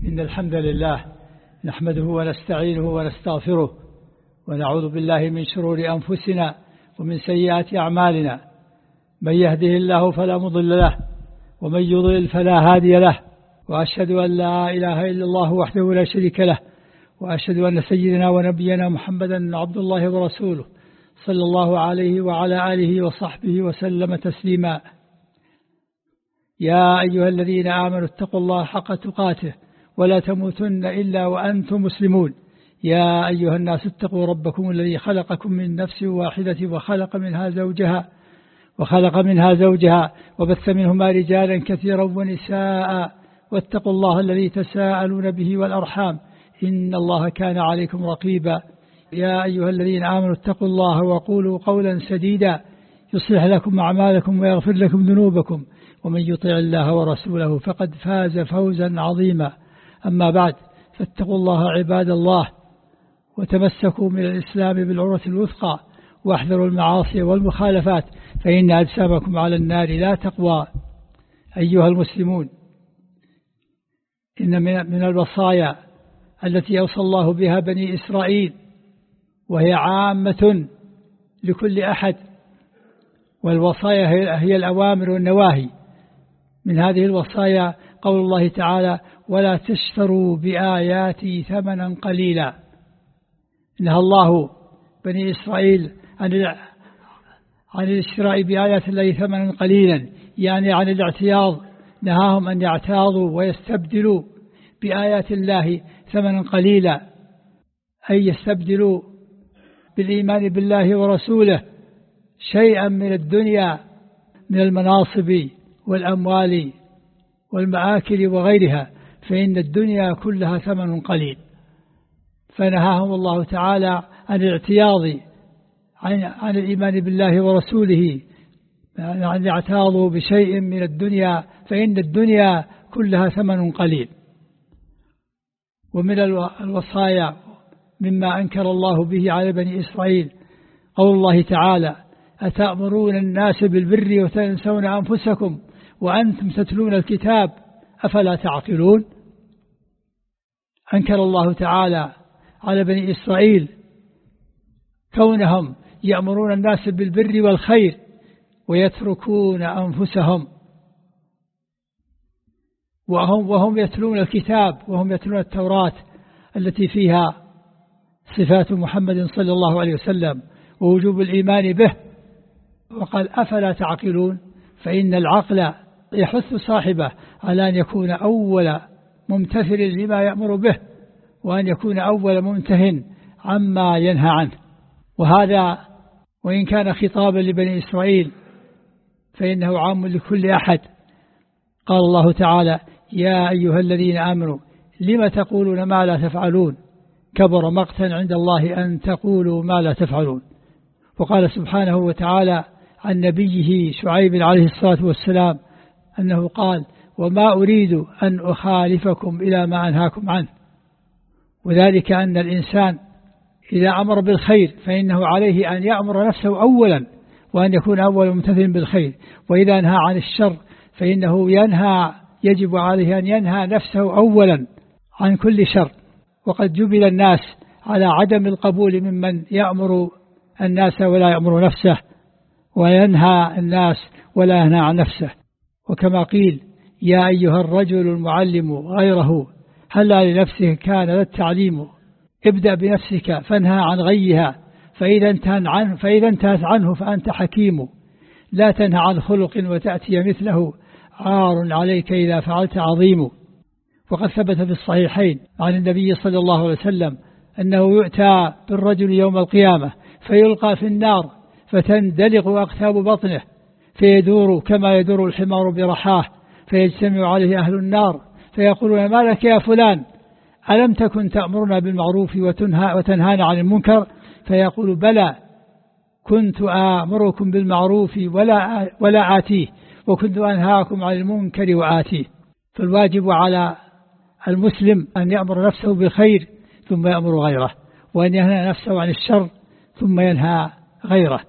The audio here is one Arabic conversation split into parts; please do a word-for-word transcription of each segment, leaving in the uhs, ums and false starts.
إن الحمد لله نحمده ونستعينه ونستغفره ونعوذ بالله من شرور أنفسنا ومن سيئات أعمالنا. من يهده الله فلا مضل له ومن يضلل فلا هادي له، وأشهد أن لا إله إلا الله وحده لا شريك له، وأشهد أن سيدنا ونبينا محمدا عبد الله ورسوله صلى الله عليه وعلى آله وصحبه وسلم تسليما. يا أيها الذين آمنوا اتقوا الله حق تقاته ولا تموتن إلا وأنتم مسلمون. يا أيها الناس اتقوا ربكم الذي خلقكم من نفس واحدة وخلق منها زوجها وخلق منها زوجها وبث منهما رجالا كثيرا ونساء، واتقوا الله الذي تساءلون به والأرحام إن الله كان عليكم رقيبا. يا أيها الذين آمنوا اتقوا الله وقولوا قولا سديدا يصلح لكم أعمالكم ويغفر لكم ذنوبكم، ومن يطع الله ورسوله فقد فاز فوزا عظيما. أما بعد، فاتقوا الله عباد الله، وتمسكوا من الإسلام بالعروة الوثقى، واحذروا المعاصي والمخالفات، فإن أجسامكم على النار لا تقوى. أيها المسلمون، إن من الوصايا التي أوصى الله بها بني إسرائيل، وهي عامة لكل أحد، والوصايا هي الأوامر والنواهي. من هذه الوصايا قول الله تعالى: ولا تشتروا بآياتي ثمنا قليلا. نهى الله بني إسرائيل عن عن الاشتراء بآيات الله ثمنا قليلا، يعني عن الاعتياض. نهاهم أن يعتاضوا ويستبدلوا بآيات الله ثمنا قليلا، أي يستبدلوا بالإيمان بالله ورسوله شيئا من الدنيا من المناصب والأموال والمآكل وغيرها، فإن الدنيا كلها ثمن قليل. فنهاهم الله تعالى عن الاعتياض عن, عن الإيمان بالله ورسوله، أن يعتاضوا بشيء من الدنيا، فإن الدنيا كلها ثمن قليل. ومن الوصايا مما أنكر الله به على بني إسرائيل قول الله تعالى: أتأمرون الناس بالبر وتنسون أنفسكم وأنتم تتلون الكتاب أفلا تعقلون. أنكر الله تعالى على بني إسرائيل كونهم يأمرون الناس بالبر والخير ويتركون أنفسهم، وهم, وهم يتلون الكتاب، وهم يتلون التوراة التي فيها صفات محمد صلى الله عليه وسلم ووجوب الإيمان به. وقال: أفلا تعقلون، فإن العقل يحث صاحبه على أن يكون أول ممتثل لما يأمر به، وأن يكون أول منته عما ينهى عنه. وهذا وإن كان خطابا لبني إسرائيل فإنه عام لكل أحد. قال الله تعالى: يا أيها الذين آمنوا لم تقولون ما لا تفعلون كبر مقتا عند الله أن تقولوا ما لا تفعلون. وقال سبحانه وتعالى عن نبيه شعيب عليه الصلاة والسلام أنه قال: وما أريد أن أخالفكم إلى ما أنهاكم عنه. وذلك أن الإنسان إذا أمر بالخير فإنه عليه أن يأمر نفسه أولا، وأن يكون أول ممتثل بالخير. وإذا نهى عن الشر فإنه ينهى يجب عليه أن ينهى نفسه أولا عن كل شر. وقد جبل الناس على عدم القبول ممن يأمر الناس ولا يأمر نفسه، وينهى الناس ولا ينهى عن نفسه. وكما قيل: يا أيها الرجل المعلم غيره هلا لنفسه كان للتعليم، ابدأ بنفسك فانهى عن غيها، فإذا انتهت عنه, فإذا انتهت عنه فأنت حكيم. لا تنهى عن خلق وتأتي مثله، عار عليك إذا فعلت عظيم. وقد ثبت في الصحيحين عن النبي صلى الله عليه وسلم أنه يؤتى بالرجل يوم القيامة فيلقى في النار فتندلق أقتاب بطنه، فيدور كما يدور الحمار برحاه، فيجتمع عليه أهل النار فيقولون: ما لك يا فلان؟ ألم تكن تأمرنا بالمعروف وتنهى وتنهانا عن المنكر؟ فيقول: بلى، كنت آمركم بالمعروف ولا, ولا آتيه، وكنت أنهاكم عن المنكر وآتيه. فالواجب على المسلم أن يأمر نفسه بالخير ثم يأمر غيره، وأن ينهى نفسه عن الشر ثم ينهى غيره.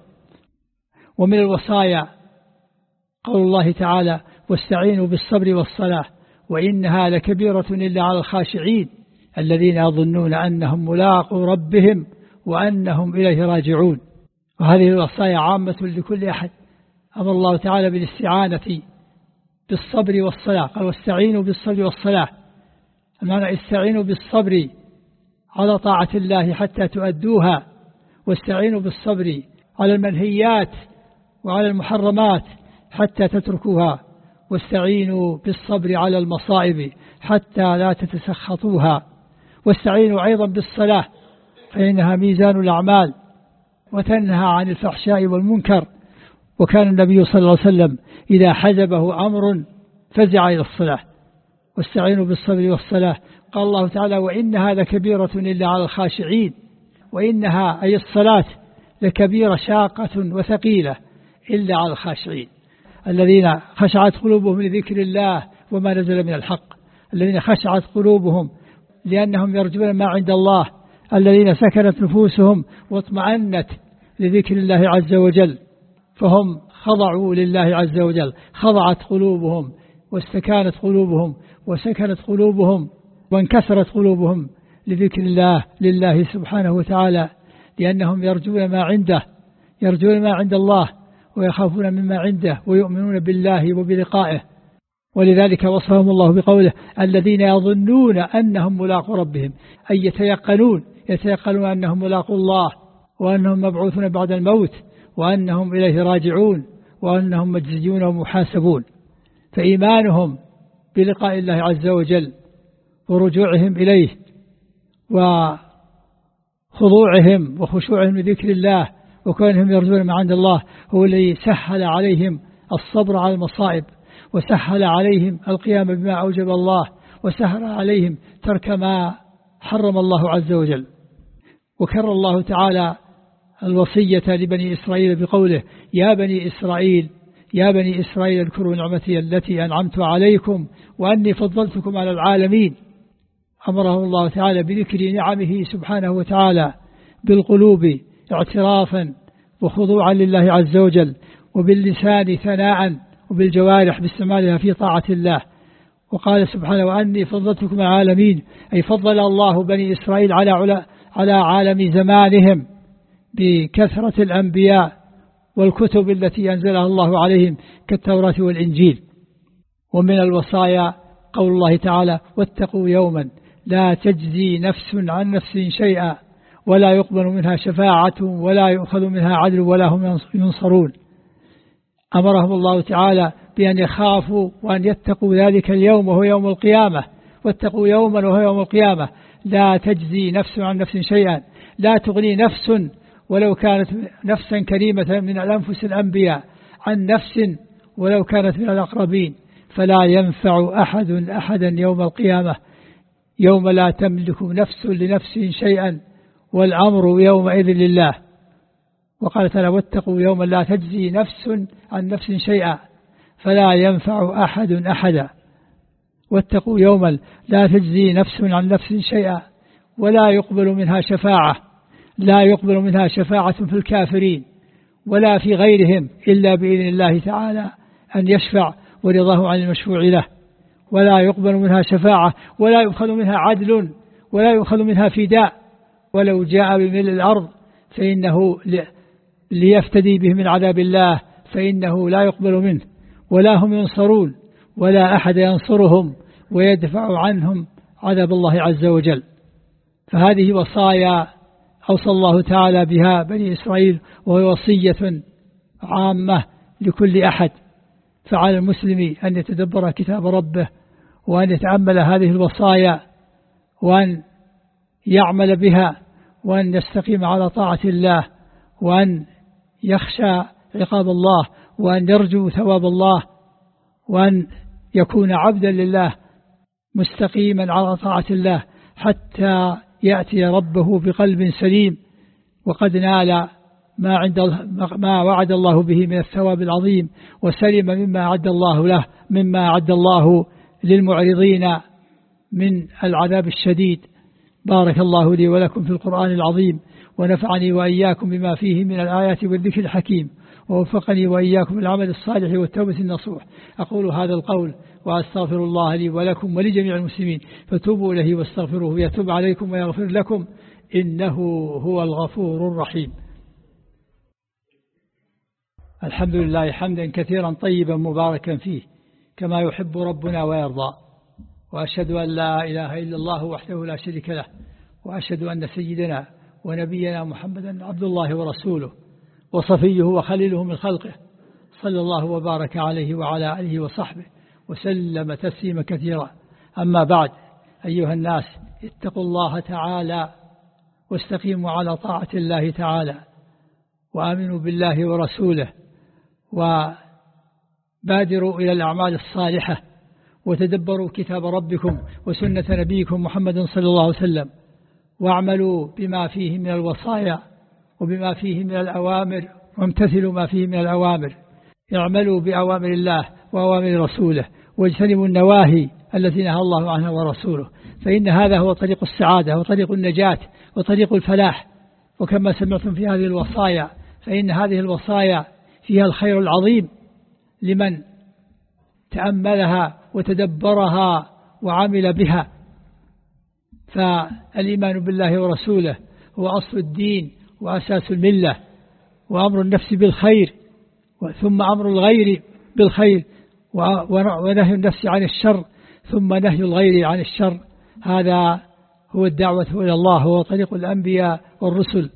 ومن الوصايا قول الله تعالى: واستعينوا بالصبر والصلاة وإنها لكبيرة إلا على الخاشعين الذين يظنون أنهم ملاقو ربهم وأنهم إليه راجعون. وهذه الوصايا عامة لكل أحد. أمر الله تعالى بالاستعانة بالصبر والصلاة، قال واستعينوا بالصبر والصلاة، المعنى استعينوا بالصبر على طاعة الله حتى تؤدوها، واستعينوا بالصبر على المنهيات وعلى المحرمات حتى تتركوها، واستعينوا بالصبر على المصائب حتى لا تتسخطوها، واستعينوا أيضا بالصلاة فإنها ميزان الأعمال وتنهى عن الفحشاء والمنكر. وكان النبي صلى الله عليه وسلم إذا حزبه أمر فزع إلى الصلاة. واستعينوا بالصبر والصلاة، قال الله تعالى وإنها لكبيرة إلا على الخاشعين، وإنها أي الصلاة لكبيرة شاقة وثقيلة إلا على الخاشعين الذين خشعت قلوبهم لذكر الله وما نزل من الحق، الذين خشعت قلوبهم لأنهم يرجون ما عند الله، الذين سكنت نفوسهم واطمأنت لذكر الله عز وجل، فهم خضعوا لله عز وجل، خضعت قلوبهم واستكانت قلوبهم وسكنت قلوبهم وانكسرت قلوبهم لذكر الله لله سبحانه وتعالى، لأنهم يرجون ما عنده، يرجون ما عند الله ويخافون مما عنده ويؤمنون بالله وبلقائه. ولذلك وصفهم الله بقوله الذين يظنون أنهم ملاقو ربهم، أي يتيقنون يتيقنون أنهم ملاقو الله وأنهم مبعوثون بعد الموت وأنهم إليه راجعون وأنهم مجزيون ومحاسبون. فإيمانهم بلقاء الله عز وجل ورجوعهم إليه وخضوعهم وخشوعهم لذكر الله وكونهم يرجون ما عند الله هو الذي سهل عليهم الصبر على المصائب، وسهل عليهم القيام بما أوجب الله، وسهل عليهم ترك ما حرم الله عز وجل. وكرر الله تعالى الوصية لبني إسرائيل بقوله يا بني إسرائيل يا بني إسرائيل اذكروا نعمتي التي أنعمت عليكم وأني فضلتكم على العالمين. أمره الله تعالى بذكر نعمه سبحانه وتعالى بالقلوب اعترافا وخضوعا لله عز وجل، وباللسان ثناء، وبالجوارح باستعمالها في طاعة الله. وقال سبحانه وأني فضلتكم على العالمين، أي فضل الله بني إسرائيل على على عالم زمانهم بكثرة الأنبياء والكتب التي أنزلها الله عليهم كالتوراة والإنجيل. ومن الوصايا قول الله تعالى واتقوا يوما لا تجزي نفس عن نفس شيئا ولا يقبل منها شفاعة ولا يؤخذ منها عدل ولا هم ينصرون. أمرهم الله تعالى بأن يخافوا وأن يتقوا ذلك اليوم وهو يوم القيامة. واتقوا يوما وهو يوم القيامة لا تجزي نفس عن نفس شيئا، لا تغني نفس ولو كانت نفسا كريمة من الأنفس الأنبياء عن نفس ولو كانت من الأقربين، فلا ينفع أحد أحدا يوم القيامة يوم لا تملك نفس لنفس شيئا والأمر يومئذ لله. وقال تعالى واتقوا يوما لا تجزي نفس عن نفس شيئا فلا ينفع أحد أحدا. واتقوا يوما لا تجزي نفس عن نفس شيئا ولا يقبل منها شفاعة، لا يقبل منها شفاعة في الكافرين ولا في غيرهم إلا بإذن الله تعالى أن يشفع ورضاه عن المشفوع له، ولا يقبل منها شفاعة ولا يؤخذ منها عدل ولا يؤخذ منها فداء، ولو جاء بملء الأرض فإنه ليفتدي به من عذاب الله فإنه لا يقبل منه ولا هم ينصرون ولا أحد ينصرهم ويدفع عنهم عذاب الله عز وجل. فهذه وصايا أوصى الله تعالى بها بني إسرائيل، وهي وصية عامة لكل أحد. فعلى المسلم أن يتدبر كتاب ربه وأن يتأمل هذه الوصايا وأن يعمل بها وأن يستقيم على طاعة الله وأن يخشى عقاب الله وأن يرجو ثواب الله وأن يكون عبدا لله مستقيما على طاعة الله حتى يأتي ربه بقلب سليم وقد نال ما عند ما وعد الله به من الثواب العظيم وسلم مما أعد الله له مما أعد الله للمعرضين من العذاب الشديد. بارك الله لي ولكم في القرآن العظيم ونفعني وإياكم بما فيه من الآيات والذكر الحكيم، ووفقني وإياكم العمل الصالح والتوبة النصوح. أقول هذا القول وأستغفر الله لي ولكم ولجميع المسلمين، فتوبوا إليه واستغفروه يتوب عليكم ويغفر لكم، إنه هو الغفور الرحيم. الحمد لله حمدا كثيرا طيبا مباركا فيه كما يحب ربنا ويرضى، وأشهد أن لا إله إلا الله وحده لا شريك له، وأشهد أن سيدنا ونبينا محمدا عبد الله ورسوله وصفيه وخليله من خلقه، صلى الله وبارك عليه وعلى آله وصحبه وسلم تسليما كثيرا. أما بعد، أيها الناس، اتقوا الله تعالى واستقيموا على طاعة الله تعالى، وآمنوا بالله ورسوله، وبادروا إلى الأعمال الصالحة، وتدبروا كتاب ربكم وسنة نبيكم محمد صلى الله عليه وسلم، واعملوا بما فيه من الوصايا وبما فيه من الأوامر، وامتثلوا ما فيه من الأوامر. اعملوا بأوامر الله وأوامر رسوله، واجتنبوا النواهي التي نهى الله عنها ورسوله، فإن هذا هو طريق السعادة وطريق النجاة وطريق الفلاح. وكما سمعتم في هذه الوصايا، فإن هذه الوصايا فيها الخير العظيم لمن تأملها وتدبرها وعمل بها. فالإيمان بالله ورسوله هو أصل الدين وأساس الملة، وأمر النفس بالخير، ثم أمر الغير بالخير، ونهي النفس عن الشر، ثم نهي الغير عن الشر. هذا هو الدعوة إلى الله، هو طريق الأنبياء والرسل،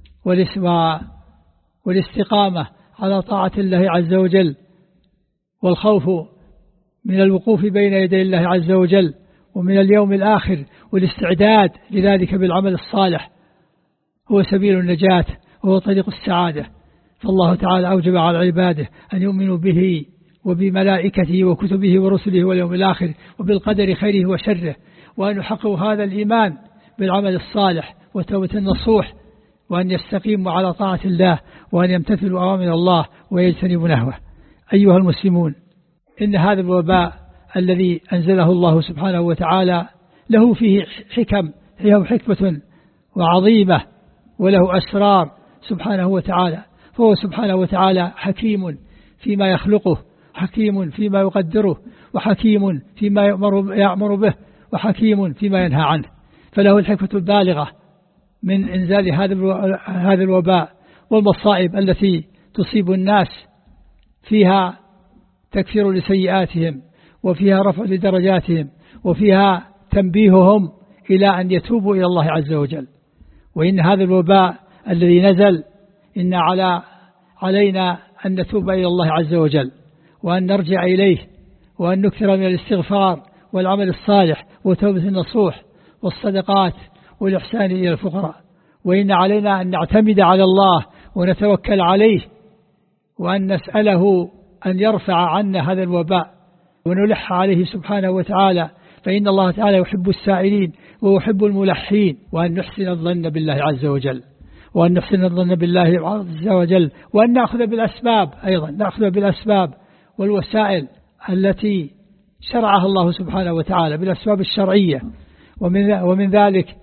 والاستقامة على طاعة الله عز وجل، والخوف من الوقوف بين يدي الله عز وجل ومن اليوم الآخر، والاستعداد لذلك بالعمل الصالح، هو سبيل النجاة وهو طريق السعادة. فالله تعالى أوجب على عباده أن يؤمنوا به وبملائكته وكتبه ورسله واليوم الآخر وبالقدر خيره وشره، وأن يحققوا هذا الإيمان بالعمل الصالح وتوبة النصوح، وأن يستقيموا على طاعة الله، وأن يمتثلوا أوامر الله ويجتنبوا نهوه. أيها المسلمون، إن هذا الوباء الذي أنزله الله سبحانه وتعالى له فيه حكم، له حكمة وعظيمة، وله أسرار سبحانه وتعالى. فهو سبحانه وتعالى حكيم فيما يخلقه، حكيم فيما يقدره، وحكيم فيما يأمر, يأمر به، وحكيم فيما ينهى عنه. فله الحكمة البالغة من إنزال هذا الوباء والمصائب التي تصيب الناس، فيها تكفير لسيئاتهم، وفيها رفع لدرجاتهم، وفيها تنبيههم إلى أن يتوبوا إلى الله عز وجل. وإن هذا الوباء الذي نزل، إن على علينا أن نتوب إلى الله عز وجل، وأن نرجع إليه، وأن نكثر من الاستغفار والعمل الصالح وتوبة النصوح والصدقات والإحسان إلى الفقراء. وإن علينا أن نعتمد على الله ونتوكل عليه، وأن نسأله أن يرفع عنا هذا الوباء، ونلح عليه سبحانه وتعالى، فإن الله تعالى يحب السائلين ويحب الملحين. وأن نحسن الظن بالله عز وجل، وأن نحسن الظن بالله عز وجل، وأن نأخذ بالأسباب، أيضا نأخذ بالأسباب والوسائل التي شرعها الله سبحانه وتعالى، بالأسباب الشرعية. ومن, ومن ذلك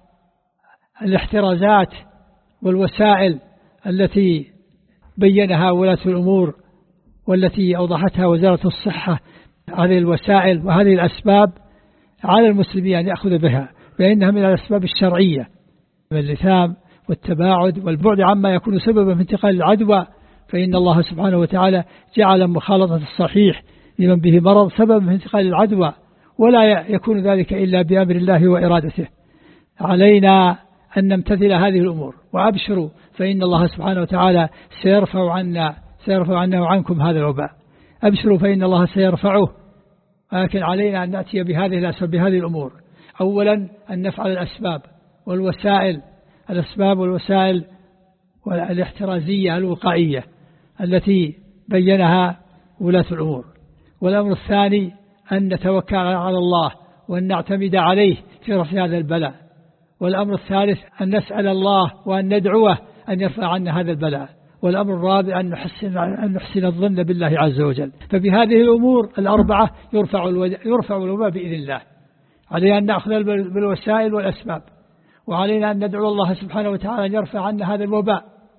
الاحترازات والوسائل التي بينها ولاة الأمور، والتي أوضحتها وزارة الصحة. هذه الوسائل وهذه الأسباب على المسلمين أن يأخذ بها، فإنها من الأسباب الشرعية، اللثام والتباعد والبعد عما يكون سببا في انتقال العدوى. فإن الله سبحانه وتعالى جعل مخالطة الصحيح لمن به مرض سببا في انتقال العدوى، ولا يكون ذلك إلا بأمر الله وإرادته. علينا أن نمتثل هذه الأمور، وأبشروا فإن الله سبحانه وتعالى سيرفع عنا سيرفع عنا وعنكم هذا الوباء. أبشروا فإن الله سيرفعه، لكن علينا أن نأتي بهذه الأسباب، بهذه الأمور. أولا أن نفعل الأسباب والوسائل، الأسباب والوسائل والاحترازية الوقائية التي بينها ولاة الأمور. والأمر الثاني أن نتوكل على الله وأن نعتمد عليه في رفع هذا البلاء. والأمر الثالث أن نسأل الله وأن ندعوه أن يرفع عنا هذا البلاء. والأمر الرابع أن نحسن, أن نحسن الظن بالله عز وجل. فبهذه الأمور الأربعة يرفع يرفع الوباء بإذن الله. علينا أن نأخذ بالوسائل والأسباب، وعلينا أن ندعو الله سبحانه وتعالى أن يرفع عنا هذا الوباء.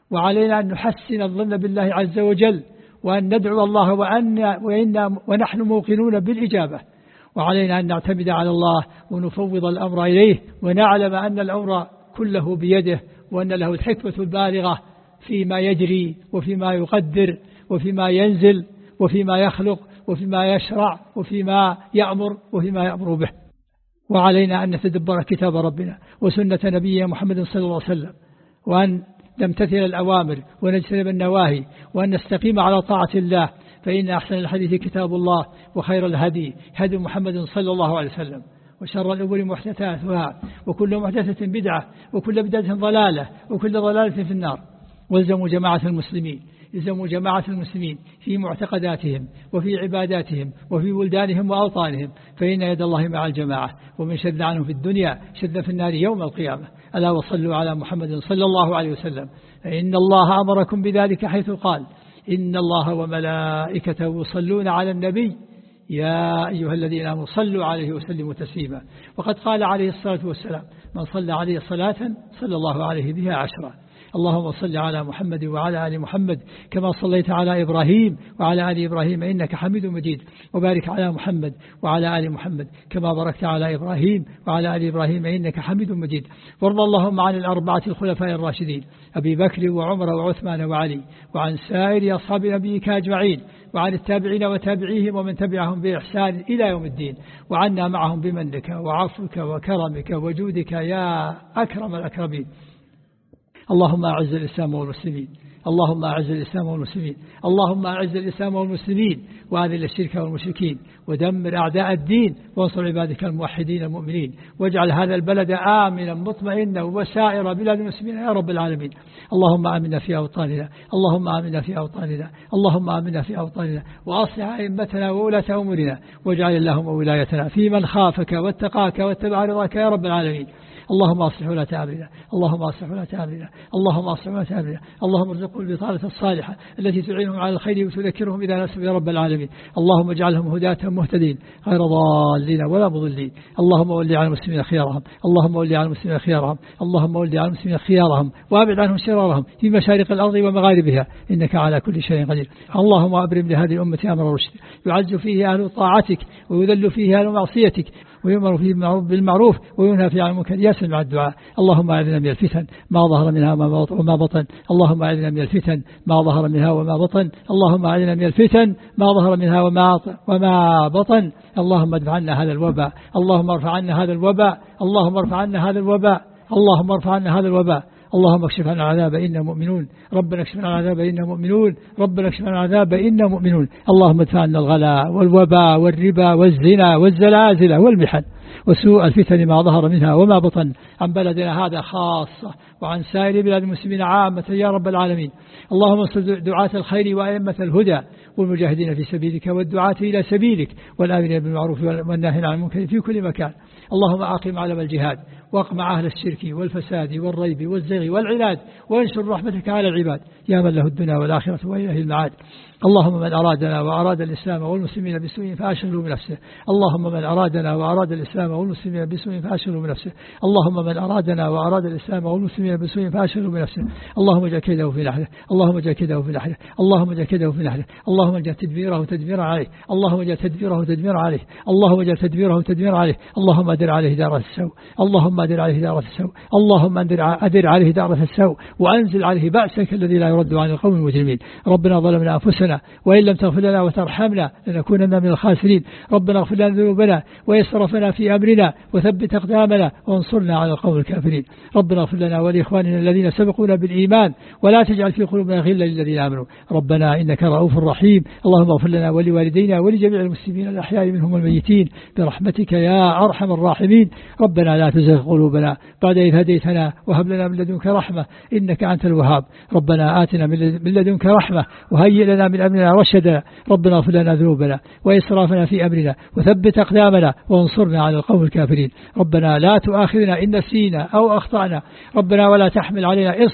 وعلينا أن نحسن الظن بالله عز وجل، وأن ندعو الله وأن وإن ونحن موقنون بالإجابة. وعلينا أن نعتمد على الله ونفوض الأمر إليه، ونعلم أن الأمر كله بيده، وأن له الحكمة البالغة فيما يجري وفيما يقدر وفيما ينزل وفيما يخلق وفيما يشرع وفيما يأمر وفيما يأمر به. وعلينا أن نتدبر كتاب ربنا وسنة نبينا محمد صلى الله عليه وسلم، وأن نمتثل الأوامر ونجتنب النواهي، وأن نستقيم على طاعة الله، فإن أحسن الحديث كتاب الله، وخير الهدي هدي محمد صلى الله عليه وسلم، وشر الأمور محدثاتها، وكل محدثة بدعة، وكل بدعة ضلالة، وكل ضلالة في النار. والزموا جماعة المسلمين يلزموا جماعة المسلمين في معتقداتهم وفي عباداتهم وفي بلدانهم وأوطانهم، فإن يد الله مع الجماعة، ومن شد عنهم في الدنيا شد في النار يوم القيامة. ألا وصلوا على محمد صلى الله عليه وسلم، فإن الله أمركم بذلك حيث قال: إن الله وملائكته يصلون على النبي يا أيها الذين آمنوا صلوا عليه وسلموا تسليما. وقد قال عليه الصلاة والسلام: من صلى عليه صلاة صلى الله عليه بها عشرا. اللهم صل على محمد وعلى آل محمد كما صليت على إبراهيم وعلى آل إبراهيم إنك حميد مجيد، وبارك على محمد وعلى آل محمد كما باركت على إبراهيم وعلى آل إبراهيم إنك حميد مجيد. وارض اللهم عن الأربعة الخلفاء الراشدين أبي بكر وعمر وعثمان وعلي، وعن سائر أصحاب نبيك أجمعين، وعن التابعين وتابعيهم ومن تبعهم بإحسان إلى يوم الدين، وعنا معهم بمنك وعفوك وكرمك وجودك يا أكرم الأكرمين. اللهم أعز الإسلام والمسلمين، اللهم أعز الإسلام والمسلمين، اللهم أعز الإسلام والمسلمين، وأذل الشرك والمشركين، ودمر أعداء الدين، وانصر عبادك الموحدين المؤمنين، واجعل هذا البلد آمنا مطمئنا وسائر بلاد المسلمين يا رب العالمين. اللهم آمنا في أوطاننا، اللهم آمنا في أوطاننا، اللهم آمنا في أوطاننا، وأصلح أئمتنا وولاة أمورنا، واجعل اللهم ولايتنا في من خافك واتقاك واتبع رضاك يا رب العالمين. اللهم أصلح ولاة أمرنا، اللهم أصلح ولاة أمرنا، اللهم أصلح ولاة أمرنا، اللهم ارزقهم البطانة الصالحة التي تعينهم على الخير وتذكرهم إذا نسوا يا رب العالمين. اللهم اجعلهم هداة مهتدين غير ضالين ولا مضلين. اللهم ولي على المسلمين خيارهم، اللهم ولي على المسلمين خيارهم، اللهم ولي على المسلمين خيارهم، وابعد عنهم شرارهم في مشارق الأرض ومغاربها، إنك على كل شيء قدير. اللهم أبرم لهذه الأمة أمر رشد، يعز فيه أهل طاعتك ويذل فيه أهل معصيتك، ويؤمر فيه بالمعروف وينهى فيه عن المنكر. ياسر مع الدعاء. اللهم أعذنا من الفتن ما ظهر منها وما بطن، اللهم أعذنا من الفتن ما ظهر منها وما بطن، اللهم أعذنا من الفتن ما ظهر منها وما وما بطن. اللهم ادفع عنا هذا الوباء، اللهم ارفع عنا هذا الوباء، اللهم ارفع عنا هذا الوباء، اللهم ارفع عنا هذا الوباء. اللهم اكشف عنا العذاب إنا مؤمنون، ربنا اكشف عنا العذاب إنا مؤمنون، ربنا اكشف عنا العذاب إنا مؤمنون. اللهم ادفع عنا الغلاء والوباء والربا والزنا والزلازل والمحن وسوء الفتن ما ظهر منها وما بطن عن بلدنا هذا خاصة، وعن سائر بلاد المسلمين عامة يا رب العالمين. اللهم انصر دعاة الخير وأئمة الهدى والمجاهدين في سبيلك والدعاة إلى سبيلك والآمرين بالمعروف والناهين عن المنكر في كل مكان. اللهم أقم علم الجهاد، واقمع أهل الشرك والفساد والريب والزغي والعناد، وانشر رحمتك على العباد يا من له الدنيا والآخرة وإليه المعاد. اللهم من أرادنا وأراد الإسلام والمسلمين بسوء فأشغله بنفسه، اللهم من أرادنا وأراد الإسلام والمسلمين بسوء فأشغله بنفسه، اللهم من أرادنا وأراد الإسلام والمسلمين بسوء فأشغله بنفسه، اللهم اجعل كيده في نحره، اللهم اجعل كيده في نحره، اللهم اجعل كيده في نحره، اللهم اجعل تدبيره تدميرا عليه، اللهم اجعل تدبيره تدميرا عليه، اللهم اجعل تدبيره تدميرا عليه، اللهم أدر عليه دار السوء، اللهم أدر عليه دار السوء، اللهم أدر عليه دار السوء، وأنزل عليه بأسك الذي لا يرد عن القوم المجرمين. ربنا ظلمنا أنفسنا وإن لم تغفر لنا وترحمنا لنكونن من الخاسرين. ربنا اغفر لنا ذنوبنا وإسرافنا في أمرنا وثبت أقدامنا وانصرنا على القوم الكافرين. ربنا اغفر لنا ولإخواننا الذين سبقونا بالإيمان ولا تجعل في قلوبنا غلا للذين آمنوا. ربنا إنك رؤوف رحيم. اللهم اغفر لنا ولوالدينا ولجميع المسلمين الأحياء منهم والميتين برحمتك يا أرحم الراحمين. ربنا لا تزغ قلوبنا بعد إذ هديتنا وهب لنا من لدنك رحمة إنك أنت الوهاب. ربنا آتنا من لدنك رحمة وهيئ لنا من أمرنا رشدا. ربنا اغفر لنا ذنوبنا وإسرافنا في أمرنا وثبت أقدامنا وانصرنا على القوم الكافرين. ربنا لا تؤاخذنا إن نسينا أو أخطأنا، ربنا ولا تحمل علينا إصرا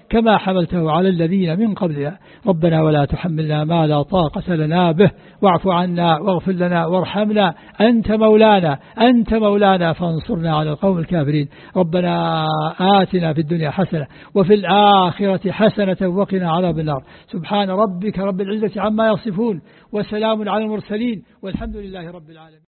كما حملته على الذين من قبلنا ربنا ولا تحملنا ما لا طاقة لنا به واعف عنا واغفر لنا وارحمنا أنت مولانا أنت مولانا فانصرنا على القوم الكافرين ربنا آتنا في الدنيا حسنة وفي الآخرة حسنة وقنا عذاب النار سبحان ربك رب العزة عما يصفون وسلام على المرسلين والحمد لله رب العالمين.